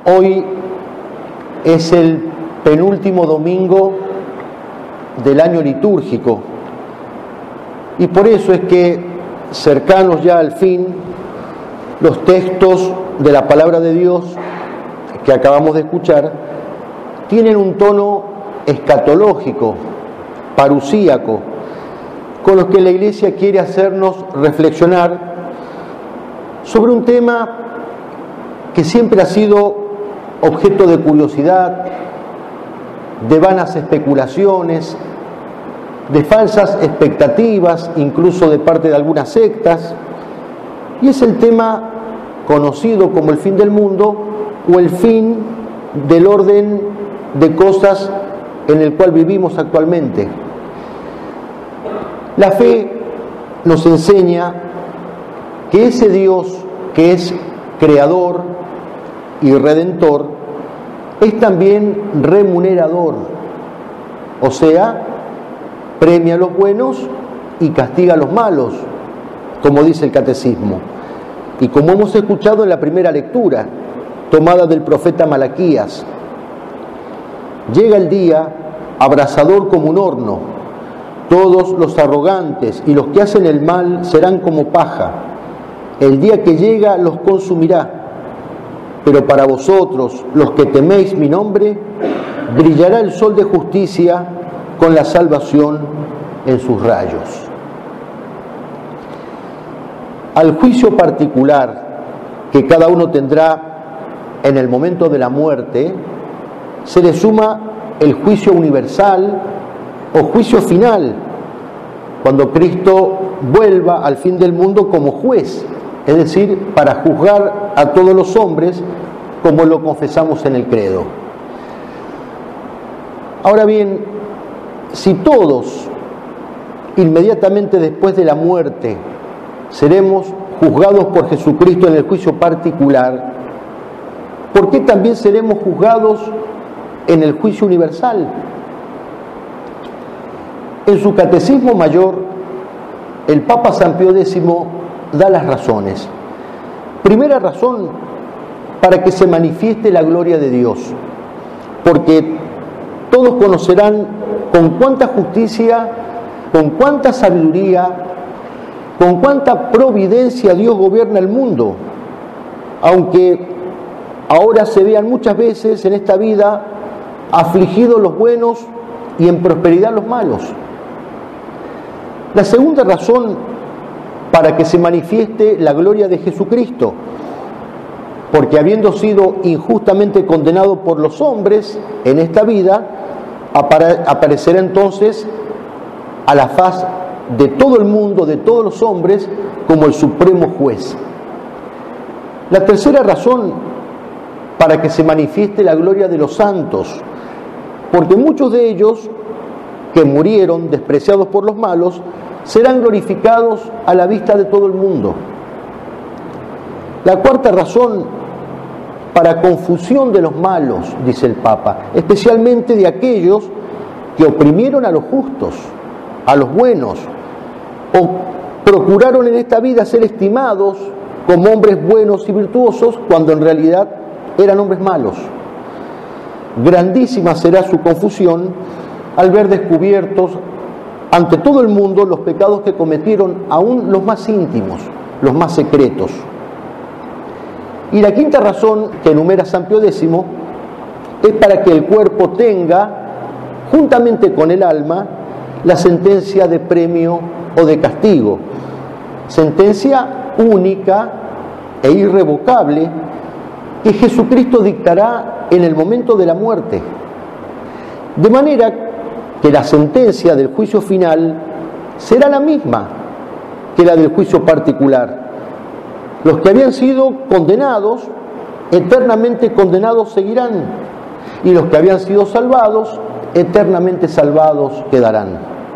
Hoy es el penúltimo domingo del año litúrgico y por eso es que, cercanos ya al fin, los textos de la palabra de Dios que acabamos de escuchar tienen un tono escatológico, parusíaco, con los que la Iglesia quiere hacernos reflexionar sobre un tema que siempre ha sido objeto de curiosidad, de vanas especulaciones, de falsas expectativas, incluso de parte de algunas sectas, y es el tema conocido como el fin del mundo o el fin del orden de cosas en el cual vivimos actualmente. La fe nos enseña que ese Dios que es creador y redentor es también remunerador, o sea, premia a los buenos y castiga a los malos, como dice el catecismo. Y como hemos escuchado en la primera lectura, tomada del profeta Malaquías, llega el día abrasador como un horno, todos los arrogantes y los que hacen el mal serán como paja, el día que llega los consumirá. Pero para vosotros, los que teméis mi nombre, brillará el sol de justicia con la salvación en sus rayos. Al juicio particular que cada uno tendrá en el momento de la muerte, se le suma el juicio universal o juicio final, cuando Cristo vuelva al fin del mundo como juez, es decir, para juzgar a todos los hombres como lo confesamos en el credo. Ahora bien, si todos, inmediatamente después de la muerte, seremos juzgados por Jesucristo en el juicio particular, ¿por qué también seremos juzgados en el juicio universal? En su Catecismo Mayor, el Papa San Pío X da las razones. Primera razón, para que se manifieste la gloria de Dios, porque todos conocerán con cuánta justicia, con cuánta sabiduría, con cuánta providencia Dios gobierna el mundo, aunque ahora se vean muchas veces en esta vida afligidos los buenos y en prosperidad los malos. La segunda razón, para que se manifieste la gloria de Jesucristo, porque habiendo sido injustamente condenado por los hombres en esta vida, aparecerá entonces a la faz de todo el mundo, de todos los hombres, como el supremo juez. La tercera razón, para que se manifieste la gloria de los santos, porque muchos de ellos que murieron despreciados por los malos serán glorificados a la vista de todo el mundo. La cuarta razón, para confusión de los malos, dice el Papa, especialmente de aquellos que oprimieron a los justos, a los buenos, o procuraron en esta vida ser estimados como hombres buenos y virtuosos cuando en realidad eran hombres malos. Grandísima será su confusión al ver descubiertos ante todo el mundo los pecados que cometieron, aún los más íntimos, los más secretos. Y la quinta razón que enumera San Pío X es para que el cuerpo tenga, juntamente con el alma, la sentencia de premio o de castigo, sentencia única e irrevocable que Jesucristo dictará en el momento de la muerte. De manera que la sentencia del juicio final será la misma que la del juicio particular. Los que habían sido condenados, eternamente condenados seguirán, y los que habían sido salvados, eternamente salvados quedarán.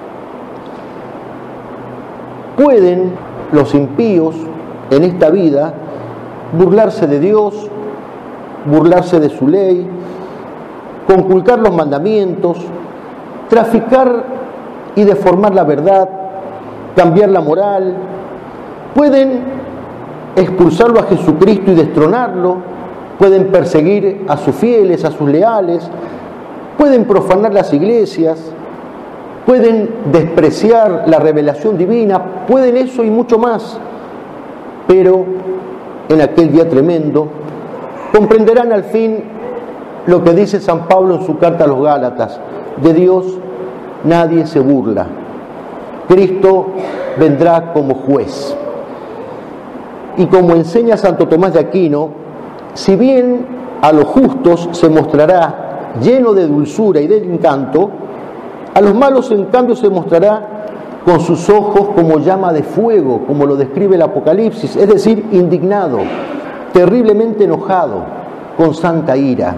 Pueden los impíos en esta vida burlarse de Dios, burlarse de su ley, conculcar los mandamientos, traficar y deformar la verdad, cambiar la moral, pueden expulsarlo a Jesucristo y destronarlo, pueden perseguir a sus fieles, a sus leales, pueden profanar las iglesias, pueden despreciar la revelación divina, pueden eso y mucho más. Pero en aquel día tremendo comprenderán al fin lo que dice San Pablo en su carta a los Gálatas: de Dios nadie se burla. Cristo vendrá como juez. Y como enseña Santo Tomás de Aquino, si bien a los justos se mostrará lleno de dulzura y de encanto, a los malos en cambio se mostrará con sus ojos como llama de fuego, como lo describe el Apocalipsis, es decir, indignado, terriblemente enojado, con santa ira.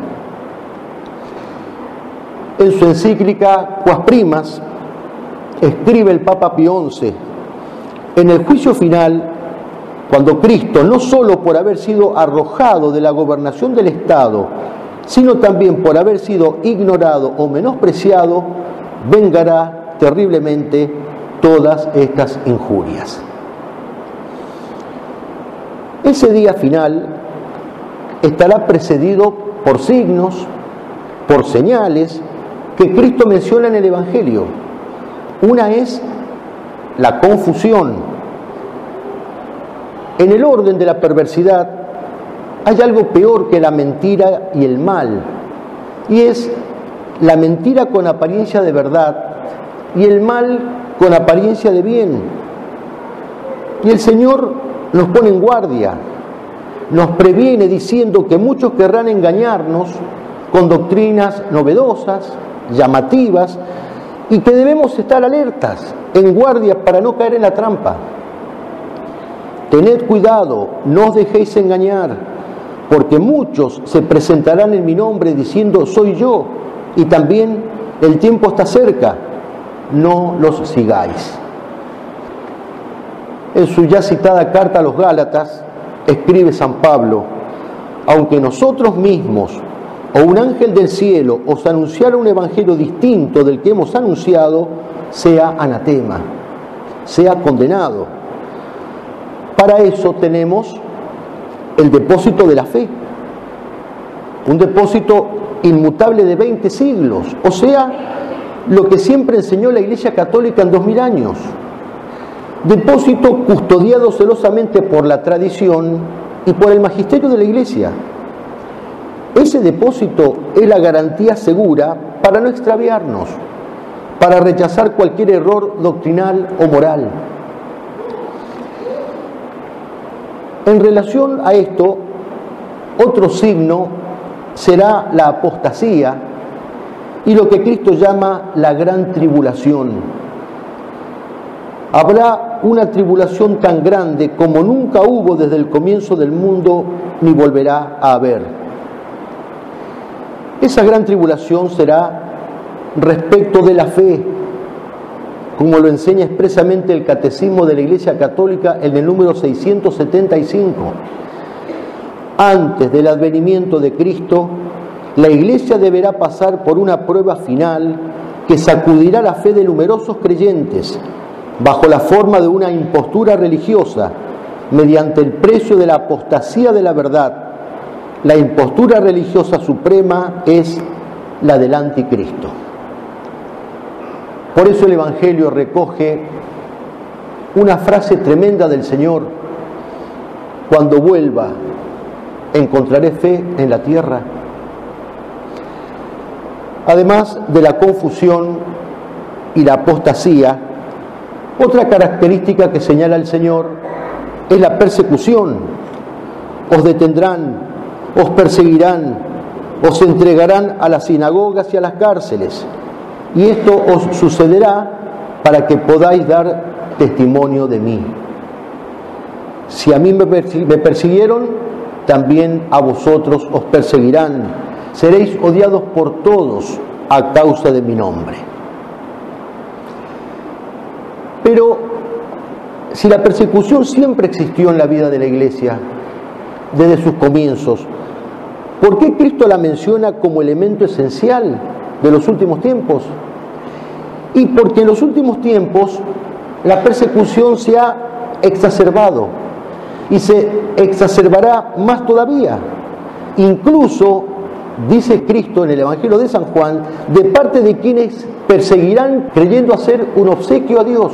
En su encíclica Quas Primas escribe el Papa Pío XI: en el juicio final, cuando Cristo, no solo por haber sido arrojado de la gobernación del Estado, sino también por haber sido ignorado o menospreciado, vengará terriblemente todas estas injurias. Ese día final estará precedido por signos, por señales que Cristo menciona en el Evangelio. Una es la confusión. En el orden de la perversidad hay algo peor que la mentira y el mal, y es la mentira con apariencia de verdad y el mal con apariencia de bien. Y el Señor nos pone en guardia, nos previene diciendo que muchos querrán engañarnos con doctrinas novedosas, llamativas, y que debemos estar alertas, en guardia, para no caer en la trampa. Tened cuidado, no os dejéis engañar, porque muchos se presentarán en mi nombre diciendo: soy yo, y también el tiempo está cerca, no los sigáis. En su ya citada carta a los Gálatas escribe San Pablo: aunque nosotros mismos o un ángel del cielo os anunciara un evangelio distinto del que hemos anunciado, sea anatema, sea condenado. Para eso tenemos el depósito de la fe, un depósito inmutable de 20 siglos, o sea, lo que siempre enseñó la Iglesia Católica en 2000 años. Depósito custodiado celosamente por la tradición y por el magisterio de la Iglesia. Ese depósito es la garantía segura para no extraviarnos, para rechazar cualquier error doctrinal o moral. En relación a esto, otro signo será la apostasía y lo que Cristo llama la gran tribulación. Habrá una tribulación tan grande como nunca hubo desde el comienzo del mundo ni volverá a haber. Esa gran tribulación será respecto de la fe, como lo enseña expresamente el Catecismo de la Iglesia Católica en el número 675. Antes del advenimiento de Cristo, la Iglesia deberá pasar por una prueba final que sacudirá la fe de numerosos creyentes, bajo la forma de una impostura religiosa, mediante el precio de la apostasía de la verdad. La impostura religiosa suprema es la del anticristo. Por eso el Evangelio recoge una frase tremenda del Señor: cuando vuelva, ¿encontraré fe en la tierra? Además de la confusión y la apostasía, otra característica que señala el Señor es la persecución. Os detendrán, os perseguirán, os entregarán a las sinagogas y a las cárceles, y esto os sucederá para que podáis dar testimonio de mí. Si a mí me persiguieron, también a vosotros os perseguirán. Seréis odiados por todos a causa de mi nombre. Pero si la persecución siempre existió en la vida de la Iglesia, desde sus comienzos, ¿por qué Cristo la menciona como elemento esencial de los últimos tiempos? Y porque en los últimos tiempos la persecución se ha exacerbado y se exacerbará más todavía. incluso, dice Cristo en el Evangelio de San Juan, de parte de quienes perseguirán creyendo hacer un obsequio a Dios.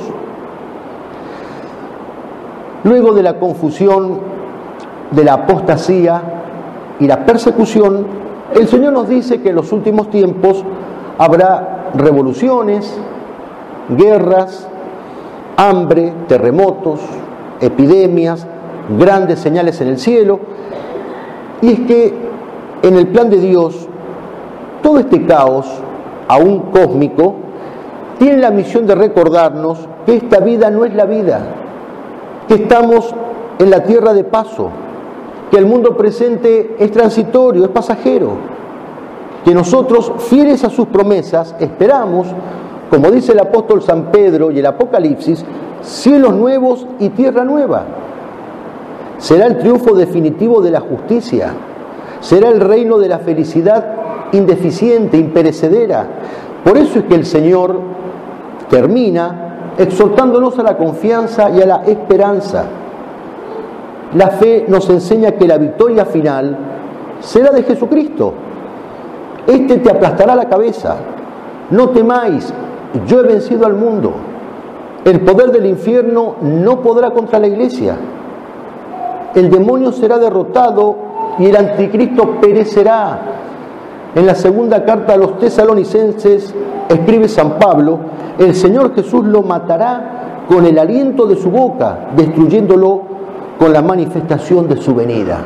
Luego de la confusión, de la apostasía y la persecución, el Señor nos dice que en los últimos tiempos habrá revoluciones, guerras, hambre, terremotos, epidemias, grandes señales en el cielo. Y es que en el plan de Dios, todo este caos, aún cósmico, tiene la misión de recordarnos que esta vida no es la vida, que estamos en la tierra de paso, que el mundo presente es transitorio, es pasajero, que nosotros, fieles a sus promesas, esperamos, como dice el apóstol San Pedro y el Apocalipsis, cielos nuevos y tierra nueva. Será el triunfo definitivo de la justicia, será el reino de la felicidad indeficiente, imperecedera. Por eso es que el Señor termina exhortándonos a la confianza y a la esperanza. La fe nos enseña que la victoria final será de Jesucristo. Este te aplastará la cabeza. No temáis, yo he vencido al mundo. El poder del infierno no podrá contra la iglesia. El demonio será derrotado y el anticristo perecerá. En la segunda carta a los tesalonicenses escribe San Pablo: el Señor Jesús lo matará con el aliento de su boca, destruyéndolo con la manifestación de su venida.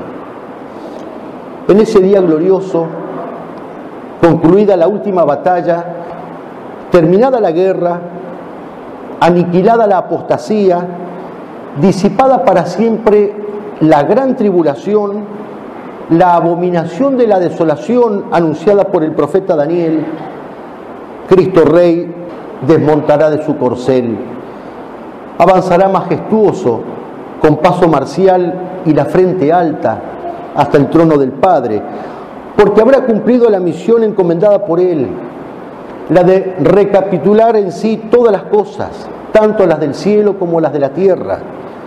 En ese día glorioso, concluida la última batalla, terminada la guerra, aniquilada la apostasía, disipada para siempre la gran tribulación, la abominación de la desolación anunciada por el profeta Daniel, Cristo Rey desmontará de su corcel, avanzará majestuoso, con paso marcial y la frente alta, hasta el trono del Padre, porque habrá cumplido la misión encomendada por Él, la de recapitular en sí todas las cosas, tanto las del cielo como las de la tierra.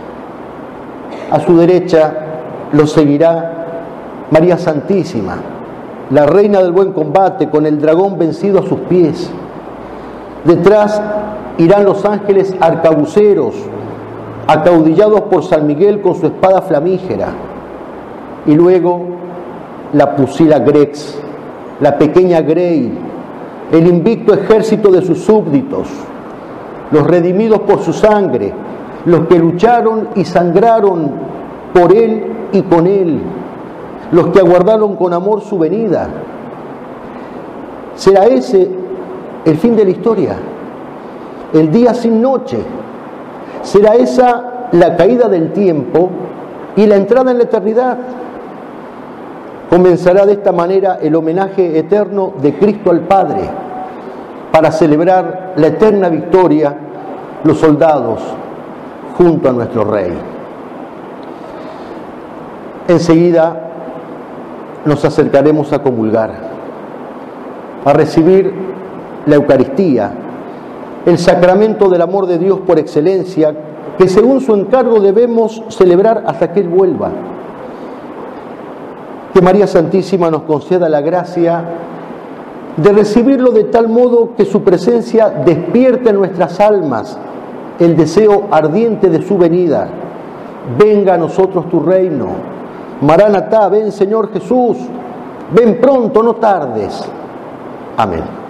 A su derecha lo seguirá María Santísima, la reina del buen combate, con el dragón vencido a sus pies. Detrás irán los ángeles arcabuceros, acaudillados por San Miguel con su espada flamígera. Y luego la Pusila Grex, la pequeña Grey, el invicto ejército de sus súbditos, los redimidos por su sangre, los que lucharon y sangraron por Él y con Él, los que aguardaron con amor su venida. ¿Será ese el fin de la historia? El día sin noche. ¿Será esa la caída del tiempo y la entrada en la eternidad? Comenzará de esta manera el homenaje eterno de Cristo al Padre, para celebrar la eterna victoria, los soldados junto a nuestro Rey. Enseguida nos acercaremos a comulgar, a recibir la Eucaristía, el sacramento del amor de Dios por excelencia, que según su encargo debemos celebrar hasta que Él vuelva. Que María Santísima nos conceda la gracia de recibirlo de tal modo que su presencia despierte en nuestras almas el deseo ardiente de su venida. Venga a nosotros tu reino. Maranatá, ven Señor Jesús, ven pronto, no tardes. Amén.